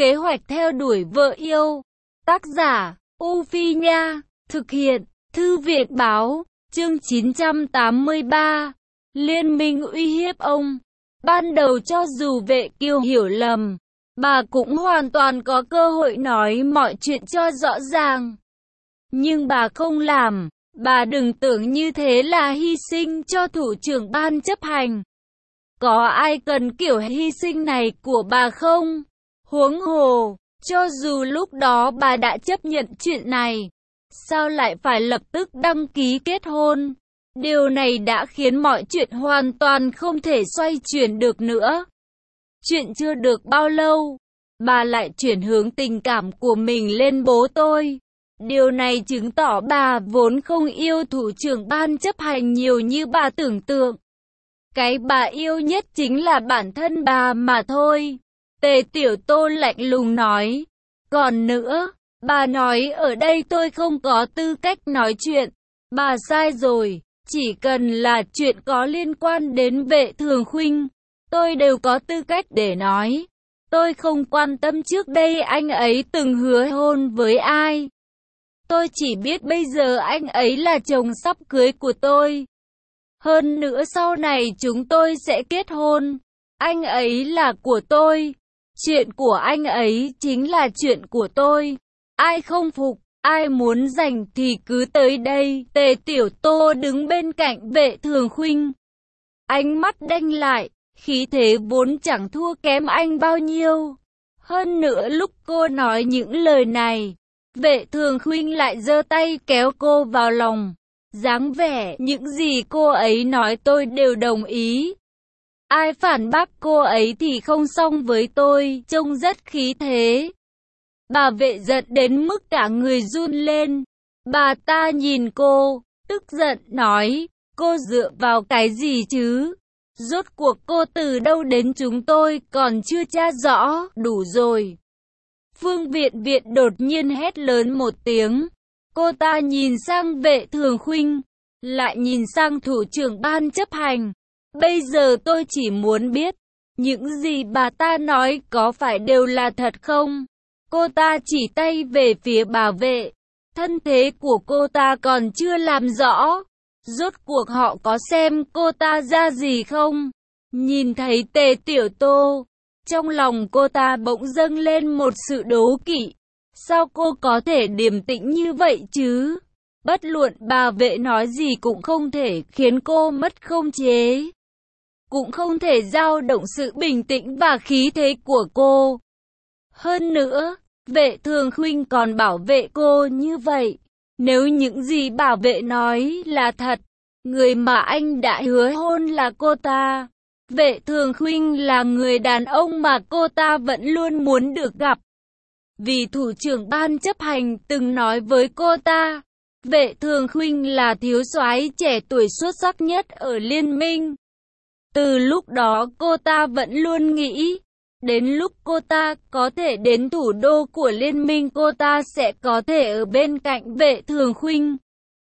Kế hoạch theo đuổi vợ yêu. Tác giả, U Phi Nha. Thực hiện, Thư viện Báo. Chương 983. Liên minh uy hiếp ông. Ban đầu cho dù Vệ Kiều hiểu lầm, bà cũng hoàn toàn có cơ hội nói mọi chuyện cho rõ ràng. Nhưng bà không làm. Bà đừng tưởng như thế là hy sinh cho thủ trưởng ban chấp hành. Có ai cần kiểu hy sinh này của bà không? Huống hồ, cho dù lúc đó bà đã chấp nhận chuyện này, sao lại phải lập tức đăng ký kết hôn? Điều này đã khiến mọi chuyện hoàn toàn không thể xoay chuyển được nữa. Chuyện chưa được bao lâu, bà lại chuyển hướng tình cảm của mình lên bố tôi. Điều này chứng tỏ bà vốn không yêu thủ trưởng ban chấp hành nhiều như bà tưởng tượng. Cái bà yêu nhất chính là bản thân bà mà thôi. Tề Tiểu Tô lạnh lùng nói. Còn nữa, bà nói ở đây tôi không có tư cách nói chuyện. Bà sai rồi, chỉ cần là chuyện có liên quan đến Vệ Thường Khuynh, tôi đều có tư cách để nói. Tôi không quan tâm trước đây anh ấy từng hứa hôn với ai. Tôi chỉ biết bây giờ anh ấy là chồng sắp cưới của tôi. Hơn nữa sau này chúng tôi sẽ kết hôn. Anh ấy là của tôi. Chuyện của anh ấy chính là chuyện của tôi. Ai không phục, ai muốn giành thì cứ tới đây. Tề Tiểu Tô đứng bên cạnh Vệ Thường Khuynh. Ánh mắt đanh lại, khí thế vốn chẳng thua kém anh bao nhiêu. Hơn nữa lúc cô nói những lời này, Vệ Thường Khuynh lại giơ tay kéo cô vào lòng. Dáng vẻ những gì cô ấy nói tôi đều đồng ý. Ai phản bác cô ấy thì không xong với tôi, trông rất khí thế. Bà Vệ giận đến mức cả người run lên. Bà ta nhìn cô, tức giận nói, cô dựa vào cái gì chứ? Rốt cuộc cô từ đâu đến chúng tôi còn chưa tra rõ, đủ rồi. Phương Viện Viện đột nhiên hét lớn một tiếng. Cô ta nhìn sang Vệ Thường Khuynh, lại nhìn sang thủ trưởng ban chấp hành. Bây giờ tôi chỉ muốn biết, những gì bà ta nói có phải đều là thật không? Cô ta chỉ tay về phía bà Vệ. Thân thế của cô ta còn chưa làm rõ. Rốt cuộc họ có xem cô ta ra gì không? Nhìn thấy Tề Tiểu Tô, trong lòng cô ta bỗng dâng lên một sự đố kỵ. Sao cô có thể điềm tĩnh như vậy chứ? Bất luận bà Vệ nói gì cũng không thể khiến cô mất khống chế. Cũng không thể dao động sự bình tĩnh và khí thế của cô. Hơn nữa, Vệ Thường Khuynh còn bảo vệ cô như vậy. Nếu những gì bà Vệ nói là thật, người mà anh đã hứa hôn là cô ta. Vệ Thường Khuynh là người đàn ông mà cô ta vẫn luôn muốn được gặp. Vì thủ trưởng ban chấp hành từng nói với cô ta, Vệ Thường Khuynh là thiếu soái trẻ tuổi xuất sắc nhất ở liên minh. Từ lúc đó cô ta vẫn luôn nghĩ, đến lúc cô ta có thể đến thủ đô của liên minh cô ta sẽ có thể ở bên cạnh Vệ Thường Khuynh.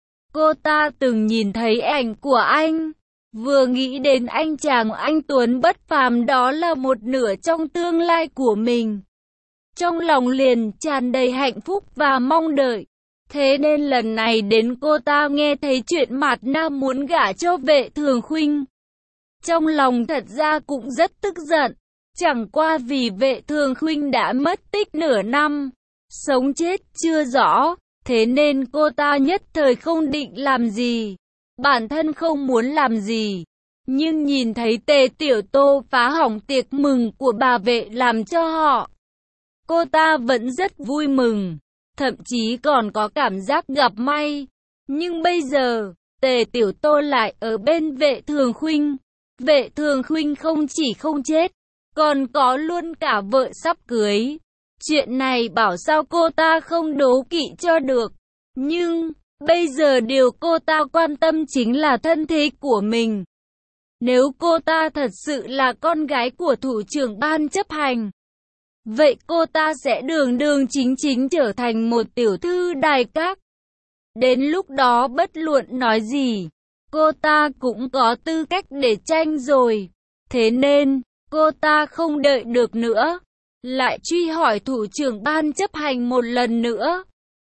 Cô ta từng nhìn thấy ảnh của anh, vừa nghĩ đến anh chàng anh tuấn bất phàm đó là một nửa trong tương lai của mình. Trong lòng liền tràn đầy hạnh phúc và mong đợi. Thế nên lần này đến cô ta nghe thấy chuyện Mạt Na muốn gả cho Vệ Thường Khuynh. Trong lòng thật ra cũng rất tức giận. Chẳng qua vì Vệ Thường Khuynh đã mất tích nửa năm, sống chết chưa rõ, thế nên cô ta nhất thời không định làm gì. Bản thân không muốn làm gì. Nhưng nhìn thấy Tề Tiểu Tô phá hỏng tiệc mừng của bà Vệ làm cho họ, cô ta vẫn rất vui mừng. Thậm chí còn có cảm giác gặp may. Nhưng bây giờ, Tề Tiểu Tô lại ở bên Vệ Thường Khuynh. Vệ Thường Khuynh không chỉ không chết, còn có luôn cả vợ sắp cưới. Chuyện này bảo sao cô ta không đố kỵ cho được. Nhưng, bây giờ điều cô ta quan tâm chính là thân thế của mình. Nếu cô ta thật sự là con gái của thủ trưởng ban chấp hành, vậy cô ta sẽ đường đường chính chính trở thành một tiểu thư đài các. Đến lúc đó bất luận nói gì, cô ta cũng có tư cách để tranh rồi. Thế nên, cô ta không đợi được nữa. lại truy hỏi thủ trưởng ban chấp hành một lần nữa.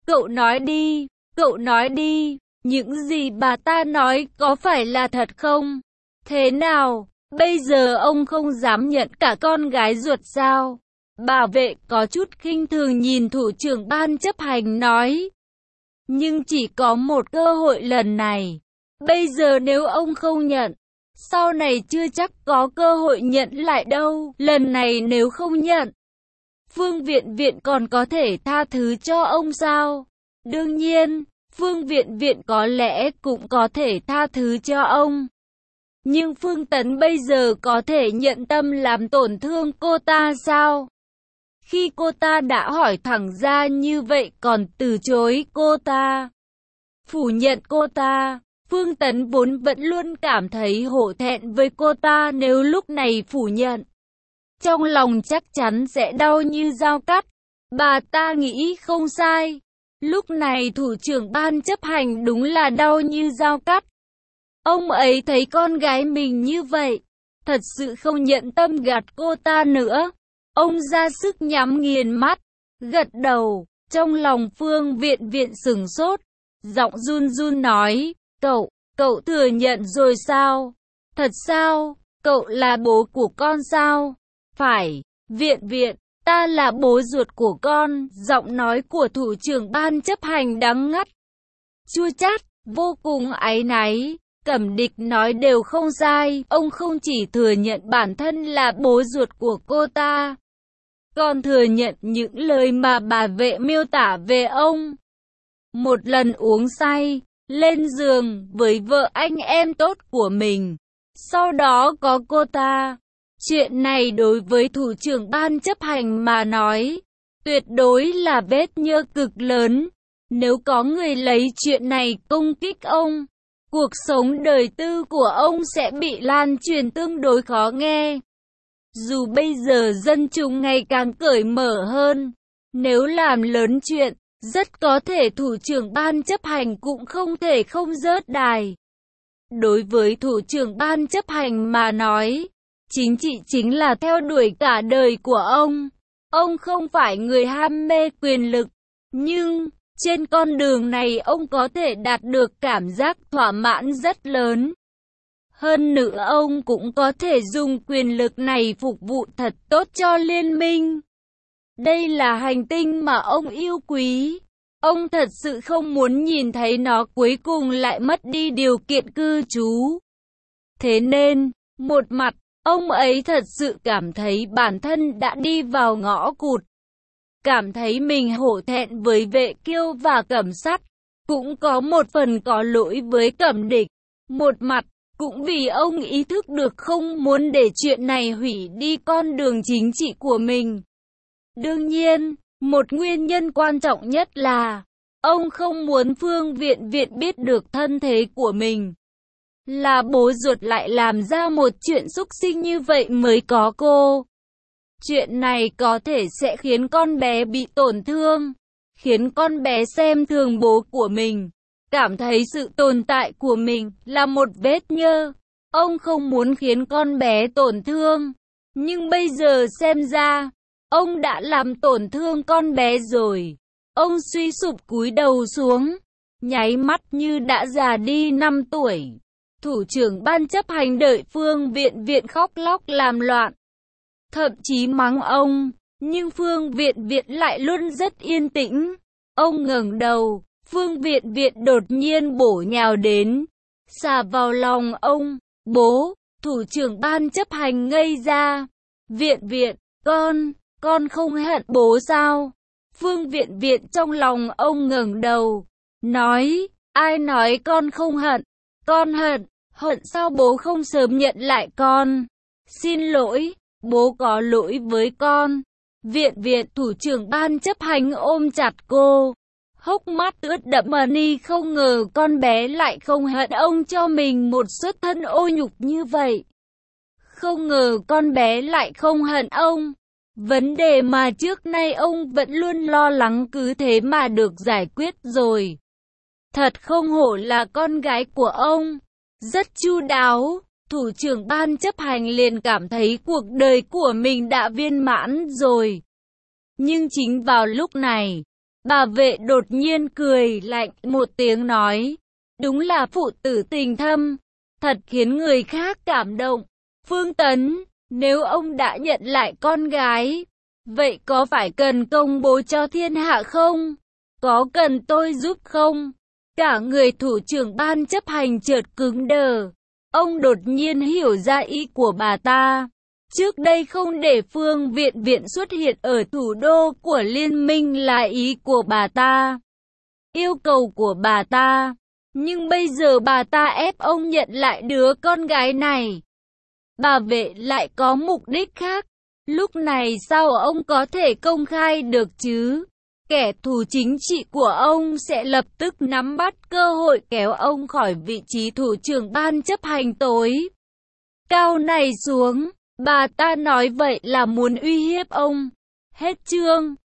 Cậu nói đi, những gì bà ta nói có phải là thật không? Thế nào, bây giờ ông không dám nhận cả con gái ruột sao? Bà Vệ có chút khinh thường nhìn thủ trưởng ban chấp hành nói. Nhưng chỉ có một cơ hội lần này. Bây giờ nếu ông không nhận, sau này chưa chắc có cơ hội nhận lại đâu. Lần này nếu không nhận, Phương Viện Viện còn có thể tha thứ cho ông sao? Đương nhiên, Phương Viện Viện có lẽ cũng có thể tha thứ cho ông. Nhưng Phương Tấn bây giờ có thể nhận tâm làm tổn thương cô ta sao? Khi cô ta đã hỏi thẳng ra như vậy còn từ chối cô ta, phủ nhận cô ta, Phương Tấn vốn vẫn luôn cảm thấy hổ thẹn với cô ta, nếu lúc này phủ nhận, trong lòng chắc chắn sẽ đau như dao cắt. Bà ta nghĩ không sai. Lúc này thủ trưởng ban chấp hành đúng là đau như dao cắt. Ông ấy thấy con gái mình như vậy, thật sự không nhận tâm gạt cô ta nữa. Ông ra sức nhắm nghiền mắt, gật đầu. Trong lòng Phương Viện Viện sửng sốt, giọng run run nói, cậu thừa nhận rồi sao? Thật sao? Cậu là bố của con sao? Phải, Viện Viện, ta là bố ruột của con. Giọng nói của thủ trưởng ban chấp hành đắng ngắt, chua chát, vô cùng áy náy. Cẩm Địch nói đều không sai, ông không chỉ thừa nhận bản thân là bố ruột của cô ta, còn thừa nhận những lời mà bà Vệ miêu tả về ông. Một lần uống say, lên giường với vợ anh em tốt của mình, sau đó có cô ta. Chuyện này đối với thủ trưởng ban chấp hành mà nói, tuyệt đối là vết nhơ cực lớn. Nếu có người lấy chuyện này công kích ông, cuộc sống đời tư của ông sẽ bị lan truyền tương đối khó nghe. Dù bây giờ dân chúng ngày càng cởi mở hơn, nếu làm lớn chuyện, rất có thể thủ trưởng ban chấp hành cũng không thể không rớt đài. Đối với thủ trưởng ban chấp hành mà nói, chính trị chính là theo đuổi cả đời của ông. Ông không phải người ham mê quyền lực, nhưng trên con đường này ông có thể đạt được cảm giác thỏa mãn rất lớn. Hơn nữa ông cũng có thể dùng quyền lực này phục vụ thật tốt cho liên minh. Đây là hành tinh mà ông yêu quý. Ông thật sự không muốn nhìn thấy nó cuối cùng lại mất đi điều kiện cư trú. Thế nên, một mặt, ông ấy thật sự cảm thấy bản thân đã đi vào ngõ cụt. Cảm thấy mình hổ thẹn với Vệ Kiêu và Cẩm Sắt, cũng có một phần có lỗi với Cẩm Địch. Một mặt, cũng vì ông ý thức được không muốn để chuyện này hủy đi con đường chính trị của mình. Đương nhiên, một nguyên nhân quan trọng nhất là, ông không muốn Phương Viện Viện biết được thân thế của mình. Là bố ruột lại làm ra một chuyện xúc sinh như vậy mới có cô. Chuyện này có thể sẽ khiến con bé bị tổn thương, khiến con bé xem thường bố của mình, cảm thấy sự tồn tại của mình là một vết nhơ. Ông không muốn khiến con bé tổn thương, nhưng bây giờ xem ra, ông đã làm tổn thương con bé rồi. Ông suy sụp cúi đầu xuống, nháy mắt như đã già đi 5 tuổi. Thủ trưởng ban chấp hành đợi Phương Viện Viện khóc lóc làm loạn, thậm chí mắng ông, nhưng Phương Viện Viện lại luôn rất yên tĩnh. Ông ngẩng đầu, Phương Viện Viện đột nhiên bổ nhào đến, xà vào lòng ông. Bố! Thủ trưởng ban chấp hành ngây ra. Viện Viện, con không hận bố sao? Phương Viện Viện trong lòng ông ngẩng đầu, nói, ai nói con không hận? Con hận sao bố không sớm nhận lại con? Xin lỗi, bố có lỗi với con. Viện Viện, thủ trưởng ban chấp hành ôm chặt cô, hốc mắt ướt đẫm ni, không ngờ con bé lại không hận ông cho mình một xuất thân ô nhục như vậy. Không ngờ con bé lại không hận ông. Vấn đề mà trước nay ông vẫn luôn lo lắng cứ thế mà được giải quyết rồi. Thật không hổ là con gái của ông. Rất chu đáo. thủ trưởng ban chấp hành liền cảm thấy cuộc đời của mình đã viên mãn rồi. Nhưng chính vào lúc này, bà Vệ đột nhiên cười lạnh một tiếng nói, đúng là phụ tử tình thâm, thật khiến người khác cảm động. Phương Tấn, nếu ông đã nhận lại con gái, vậy có phải cần công bố cho thiên hạ không? Có cần tôi giúp không? Cả người thủ trưởng ban chấp hành chợt cứng đờ. Ông đột nhiên hiểu ra ý của bà ta. Trước đây không để Phương Viện xuất hiện ở thủ đô của liên minh là ý của bà ta, yêu cầu của bà ta. Nhưng bây giờ bà ta ép ông nhận lại đứa con gái này. Bà Vệ lại có mục đích khác. Lúc này sao ông có thể công khai được chứ? Kẻ thù chính trị của ông sẽ lập tức nắm bắt cơ hội kéo ông khỏi vị trí thủ trưởng ban chấp hành tối cao này xuống. Bà ta nói vậy là muốn uy hiếp ông. Hết chương.